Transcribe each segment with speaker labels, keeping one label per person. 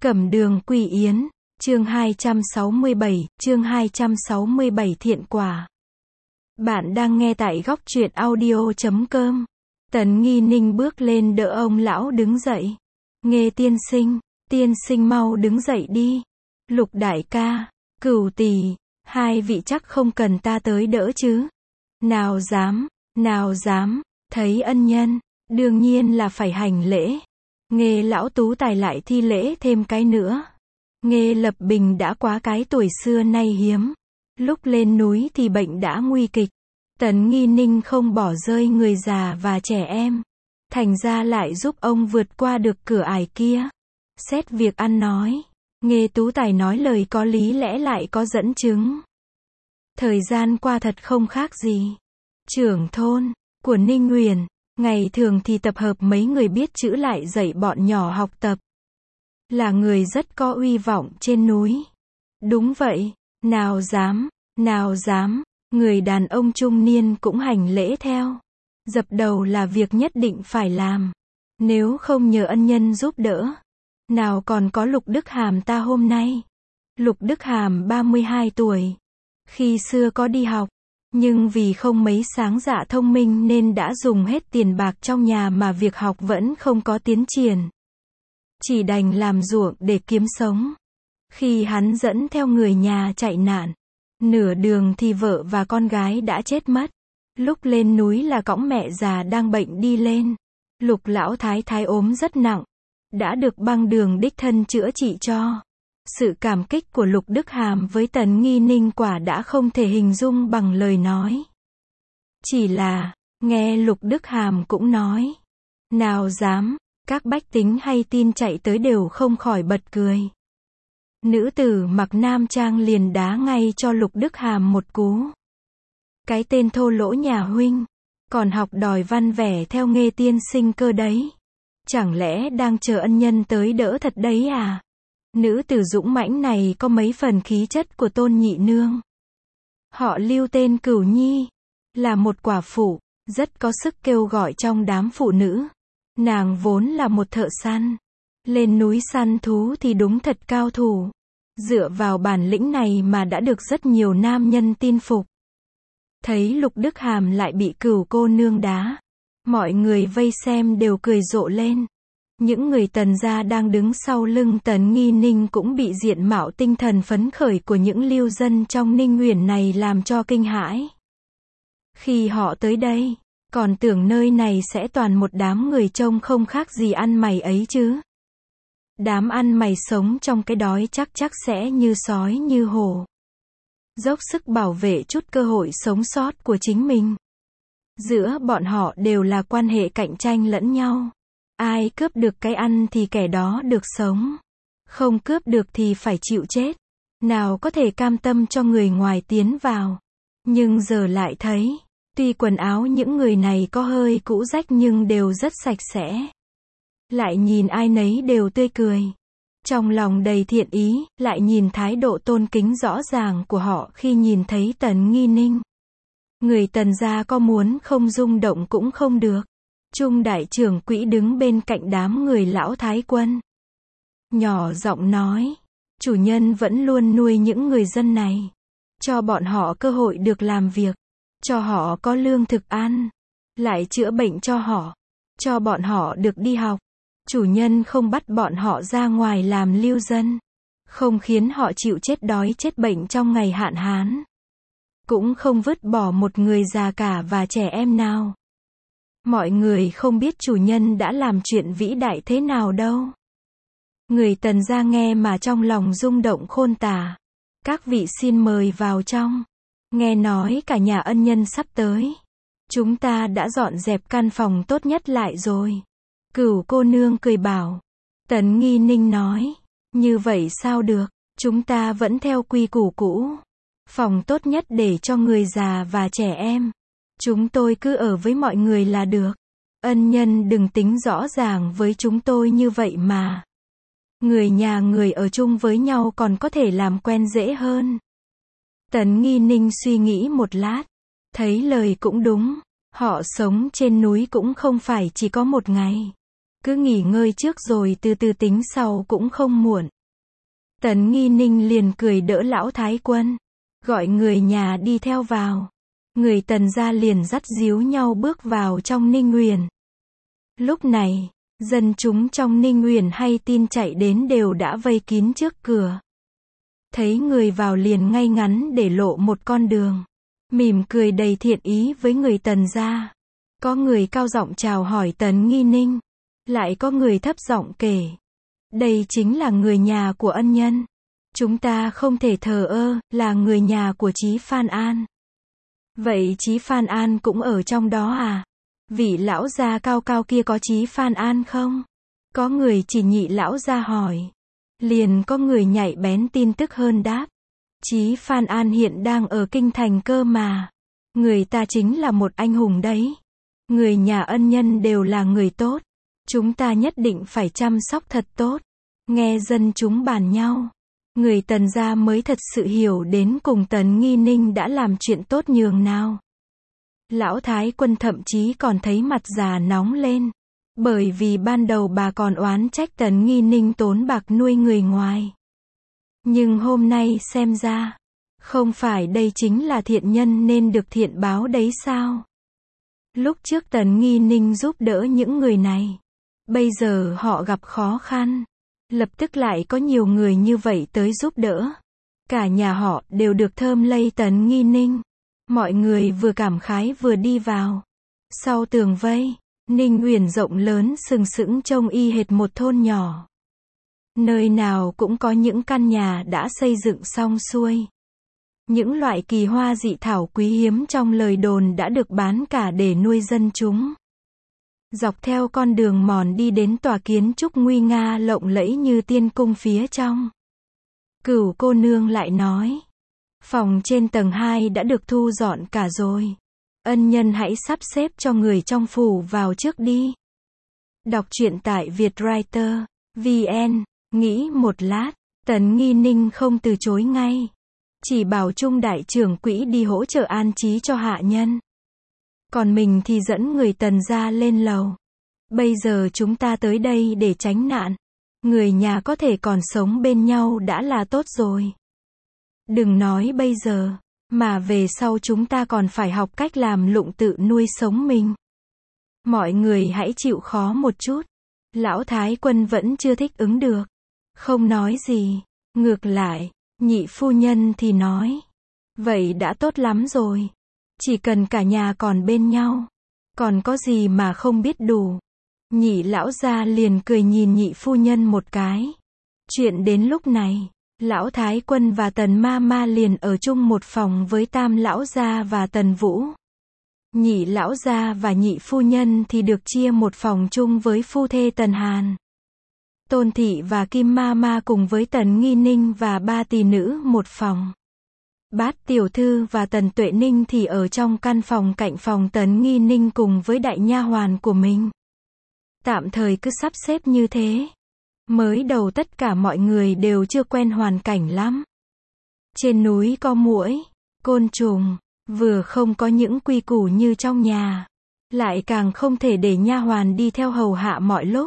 Speaker 1: Cẩm đường Quỳ Yến, chương 267 thiện quả. Bạn đang nghe tại góc truyện audio.com. Tần Nghi Ninh bước lên đỡ ông lão đứng dậy. Nghê tiên sinh mau đứng dậy đi. Lục đại ca, Cửu tỷ, hai vị chắc không cần ta tới đỡ chứ. Nào dám, thấy ân nhân, đương nhiên là phải hành lễ. Nghê lão tú tài lại thi lễ thêm cái nữa. Nghê Lập Bình đã quá cái tuổi xưa nay hiếm. Lúc lên núi thì bệnh đã nguy kịch. Tần Nghi Ninh không bỏ rơi người già và trẻ em. Thành ra lại giúp ông vượt qua được cửa ải kia. Xét việc ăn nói, Nghê tú tài nói lời có lý lẽ lại có dẫn chứng. Thời gian qua thật không khác gì. Trưởng thôn của Ninh Huyền, ngày thường thì tập hợp mấy người biết chữ lại dạy bọn nhỏ học tập. Là người rất có uy vọng trên núi. Đúng vậy, nào dám, người đàn ông trung niên cũng hành lễ theo. Dập đầu là việc nhất định phải làm. Nếu không nhờ ân nhân giúp đỡ, nào còn có Lục Đức Hàm ta hôm nay. Lục Đức Hàm 32 tuổi. Khi xưa có đi học, nhưng vì không mấy sáng dạ thông minh nên đã dùng hết tiền bạc trong nhà mà việc học vẫn không có tiến triển. Chỉ đành làm ruộng để kiếm sống. Khi hắn dẫn theo người nhà chạy nạn, nửa đường thì vợ và con gái đã chết mất. Lúc lên núi là cõng mẹ già đang bệnh đi lên. Lục lão thái thái ốm rất nặng, đã được băng đường đích thân chữa trị cho. Sự cảm kích của Lục Đức Hàm với Tần Nghi Ninh quả đã không thể hình dung bằng lời nói. Chỉ là, nghe Lục Đức Hàm cũng nói. Nào dám, các bách tính hay tin chạy tới đều không khỏi bật cười. Nữ tử mặc nam trang liền đá ngay cho Lục Đức Hàm một cú. Cái tên thô lỗ nhà huynh, còn học đòi văn vẻ theo Nghê tiên sinh cơ đấy. Chẳng lẽ đang chờ ân nhân tới đỡ thật đấy à? Nữ tử dũng mãnh này có mấy phần khí chất của Tôn nhị nương. Họ Lưu tên Cửu Nhi, là một quả phụ, rất có sức kêu gọi trong đám phụ nữ. Nàng vốn là một thợ săn. Lên núi săn thú thì đúng thật cao thủ. Dựa vào bản lĩnh này mà đã được rất nhiều nam nhân tin phục. Thấy Lục Đức Hàm lại bị Cửu cô nương đá, mọi người vây xem đều cười rộ lên. Những người Tần gia đang đứng sau lưng Tần Nghi Ninh cũng bị diện mạo tinh thần phấn khởi của những lưu dân trong Ninh Huyền này làm cho kinh hãi. Khi họ tới đây, còn tưởng nơi này sẽ toàn một đám người trông không khác gì ăn mày ấy chứ. Đám ăn mày sống trong cái đói chắc sẽ như sói như hổ. Dốc sức bảo vệ chút cơ hội sống sót của chính mình. Giữa bọn họ đều là quan hệ cạnh tranh lẫn nhau. Ai cướp được cái ăn thì kẻ đó được sống. Không cướp được thì phải chịu chết. Nào có thể cam tâm cho người ngoài tiến vào. Nhưng giờ lại thấy, tuy quần áo những người này có hơi cũ rách nhưng đều rất sạch sẽ. Lại nhìn ai nấy đều tươi cười. Trong lòng đầy thiện ý, lại nhìn thái độ tôn kính rõ ràng của họ khi nhìn thấy Tần Nghi Ninh. Người Tần gia có muốn không rung động cũng không được. Trung đại trưởng quỹ đứng bên cạnh đám người lão thái quân. Nhỏ giọng nói, chủ nhân vẫn luôn nuôi những người dân này. Cho bọn họ cơ hội được làm việc. Cho họ có lương thực ăn. Lại chữa bệnh cho họ. Cho bọn họ được đi học. Chủ nhân không bắt bọn họ ra ngoài làm lưu dân. Không khiến họ chịu chết đói chết bệnh trong ngày hạn hán. Cũng không vứt bỏ một người già cả và trẻ em nào. Mọi người không biết chủ nhân đã làm chuyện vĩ đại thế nào đâu. Người Tần gia nghe mà trong lòng rung động khôn tả. Các vị xin mời vào trong. Nghe nói cả nhà ân nhân sắp tới. Chúng ta đã dọn dẹp căn phòng tốt nhất lại rồi. Cửu cô nương cười bảo. Tần Nghi Ninh nói. Như vậy sao được, chúng ta vẫn theo quy củ cũ. Phòng tốt nhất để cho người già và trẻ em. Chúng tôi cứ ở với mọi người là được. Ân nhân đừng tính rõ ràng với chúng tôi như vậy mà. Người nhà người ở chung với nhau còn có thể làm quen dễ hơn. Tần Nghi Ninh suy nghĩ một lát. Thấy lời cũng đúng. Họ sống trên núi cũng không phải chỉ có một ngày. Cứ nghỉ ngơi trước rồi từ từ tính sau cũng không muộn. Tấn Nghi Ninh liền cười đỡ lão thái quân, gọi người nhà đi theo vào. Người Tần gia liền dắt díu nhau bước vào trong Ninh Uyển. Lúc này, dân chúng trong Ninh Uyển hay tin chạy đến đều đã vây kín trước cửa. Thấy người vào liền ngay ngắn để lộ một con đường, mỉm cười đầy thiện ý với người Tần gia. Có người cao giọng chào hỏi Tấn Nghi Ninh, lại có người thấp giọng kể, đây chính là người nhà của ân nhân. Chúng ta không thể thờ ơ, là người nhà của Chí Phan An. Vậy Chí Phan An cũng ở trong đó à? Vị lão gia cao cao kia có Chí Phan An không? Có người chỉ Nhị lão gia hỏi. Liền có người nhạy bén tin tức hơn đáp. Chí Phan An hiện đang ở kinh thành cơ mà. Người ta chính là một anh hùng đấy. Người nhà ân nhân đều là người tốt. Chúng ta nhất định phải chăm sóc thật tốt. Nghe dân chúng bàn nhau, người Tần gia mới thật sự hiểu đến cùng Tấn Nghi Ninh đã làm chuyện tốt nhường nào. Lão thái quân thậm chí còn thấy mặt già nóng lên, bởi vì ban đầu bà còn oán trách Tấn Nghi Ninh tốn bạc nuôi người ngoài. Nhưng hôm nay xem ra, không phải đây chính là thiện nhân nên được thiện báo đấy sao? Lúc trước Tấn Nghi Ninh giúp đỡ những người này, bây giờ họ gặp khó khăn, lập tức lại có nhiều người như vậy tới giúp đỡ. Cả nhà họ đều được thơm lây Tấn Nghi Ninh. Mọi người vừa cảm khái vừa đi vào. Sau tường vây, Ninh Uyển rộng lớn sừng sững trông y hệt một thôn nhỏ. Nơi nào cũng có những căn nhà đã xây dựng xong xuôi. Những loại kỳ hoa dị thảo quý hiếm trong lời đồn đã được bán cả để nuôi dân chúng. Dọc theo con đường mòn đi đến tòa kiến trúc nguy nga lộng lẫy như tiên cung phía trong. Cửu cô nương lại nói, phòng trên tầng 2 đã được thu dọn cả rồi. Ân nhân hãy sắp xếp cho người trong phủ vào trước đi. Đọc truyện tại Vietwriter VN, nghĩ một lát, Tấn Nghi Ninh không từ chối ngay. Chỉ bảo Trung đại trưởng quỹ đi hỗ trợ an trí cho hạ nhân. Còn mình thì dẫn người Tần gia lên lầu. Bây giờ chúng ta tới đây để tránh nạn. Người nhà có thể còn sống bên nhau đã là tốt rồi. Đừng nói bây giờ, mà về sau chúng ta còn phải học cách làm lụng tự nuôi sống mình. Mọi người hãy chịu khó một chút. Lão thái quân vẫn chưa thích ứng được. Không nói gì. Ngược lại, nhị phu nhân thì nói. Vậy đã tốt lắm rồi. Chỉ cần cả nhà còn bên nhau. Còn có gì mà không biết đủ. Nhị lão gia liền cười nhìn nhị phu nhân một cái. Chuyện đến lúc này, lão thái quân và Tần ma ma liền ở chung một phòng với Tam lão gia và Tần Vũ. Nhị lão gia và nhị phu nhân thì được chia một phòng chung với phu thê Tần Hàn. Tôn thị và Kim ma ma cùng với Tấn Nghi Ninh và ba tỷ nữ một phòng. Bát tiểu thư và Tần Tuệ Ninh thì ở trong căn phòng cạnh phòng Tấn Nghi Ninh cùng với đại nha hoàn của mình. Tạm thời cứ sắp xếp như thế. Mới đầu tất cả mọi người đều chưa quen hoàn cảnh lắm. Trên núi có muỗi, côn trùng, vừa không có những quy củ như trong nhà, lại càng không thể để nha hoàn đi theo hầu hạ mọi lúc.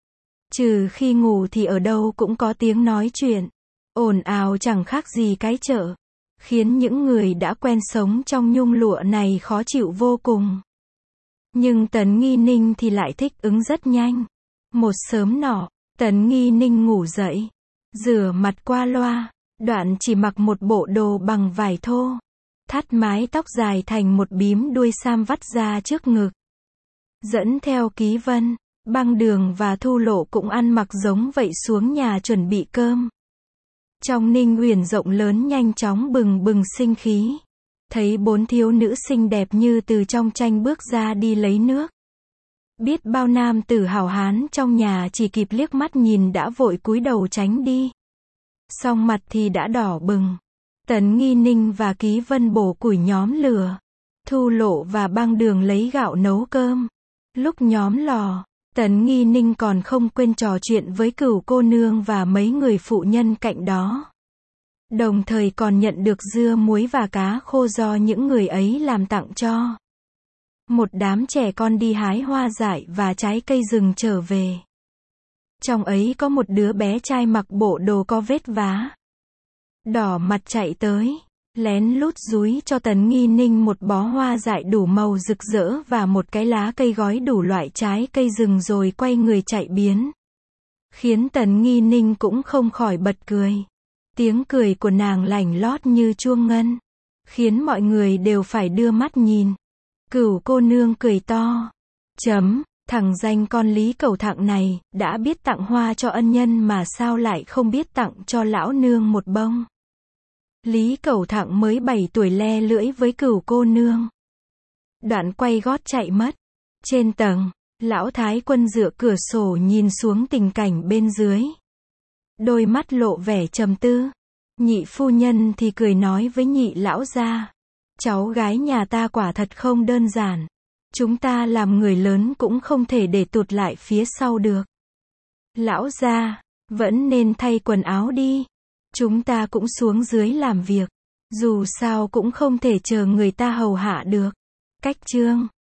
Speaker 1: Trừ khi ngủ thì ở đâu cũng có tiếng nói chuyện, ồn ào chẳng khác gì cái chợ, khiến những người đã quen sống trong nhung lụa này khó chịu vô cùng. Nhưng Tấn Nghi Ninh thì lại thích ứng rất nhanh. Một sớm nọ, Tấn Nghi Ninh ngủ dậy, rửa mặt qua loa, đoạn chỉ mặc một bộ đồ bằng vải thô, thắt mái tóc dài thành một bím đuôi sam vắt ra trước ngực. Dẫn theo Ký Vân, Băng Đường và Thu Lộ cũng ăn mặc giống vậy xuống nhà chuẩn bị cơm. Trong Ninh Uyển rộng lớn nhanh chóng bừng bừng sinh khí. Thấy bốn thiếu nữ xinh đẹp như từ trong tranh bước ra đi lấy nước. Biết bao nam tử hào hán trong nhà chỉ kịp liếc mắt nhìn đã vội cúi đầu tránh đi. Song mặt thì đã đỏ bừng. Tấn Nghi Ninh và Ký Vân bổ củi nhóm lửa. Thu Lộ và Băng Đường lấy gạo nấu cơm. Lúc nhóm lò, Tấn Nghi Ninh còn không quên trò chuyện với Cửu cô nương và mấy người phụ nhân cạnh đó. Đồng thời còn nhận được dưa muối và cá khô do những người ấy làm tặng cho. một đám trẻ con đi hái hoa dại và trái cây rừng trở về. Trong ấy có một đứa bé trai mặc bộ đồ có vết vá, đỏ mặt chạy tới, lén lút dúi cho Tần Nghi Ninh một bó hoa dại đủ màu rực rỡ và một cái lá cây gói đủ loại trái cây rừng rồi quay người chạy biến. Khiến Tần Nghi Ninh cũng không khỏi bật cười. Tiếng cười của nàng lành lót như chuông ngân, khiến mọi người đều phải đưa mắt nhìn. Cửu cô nương cười to. Thằng danh con Lý Cẩu Thặng này, đã biết tặng hoa cho ân nhân mà sao lại không biết tặng cho lão nương một bông. Lý Cẩu Thặng mới 7 tuổi le lưỡi với Cửu cô nương. Đoạn quay gót chạy mất. Trên tầng, lão thái quân dựa cửa sổ nhìn xuống tình cảnh bên dưới. Đôi mắt lộ vẻ trầm tư. Nhị phu nhân thì cười nói với nhị lão gia. Cháu gái nhà ta quả thật không đơn giản. Chúng ta làm người lớn cũng không thể để tụt lại phía sau được. Lão gia, vẫn nên thay quần áo đi. Chúng ta cũng xuống dưới làm việc. Dù sao cũng không thể chờ người ta hầu hạ được. Cách chương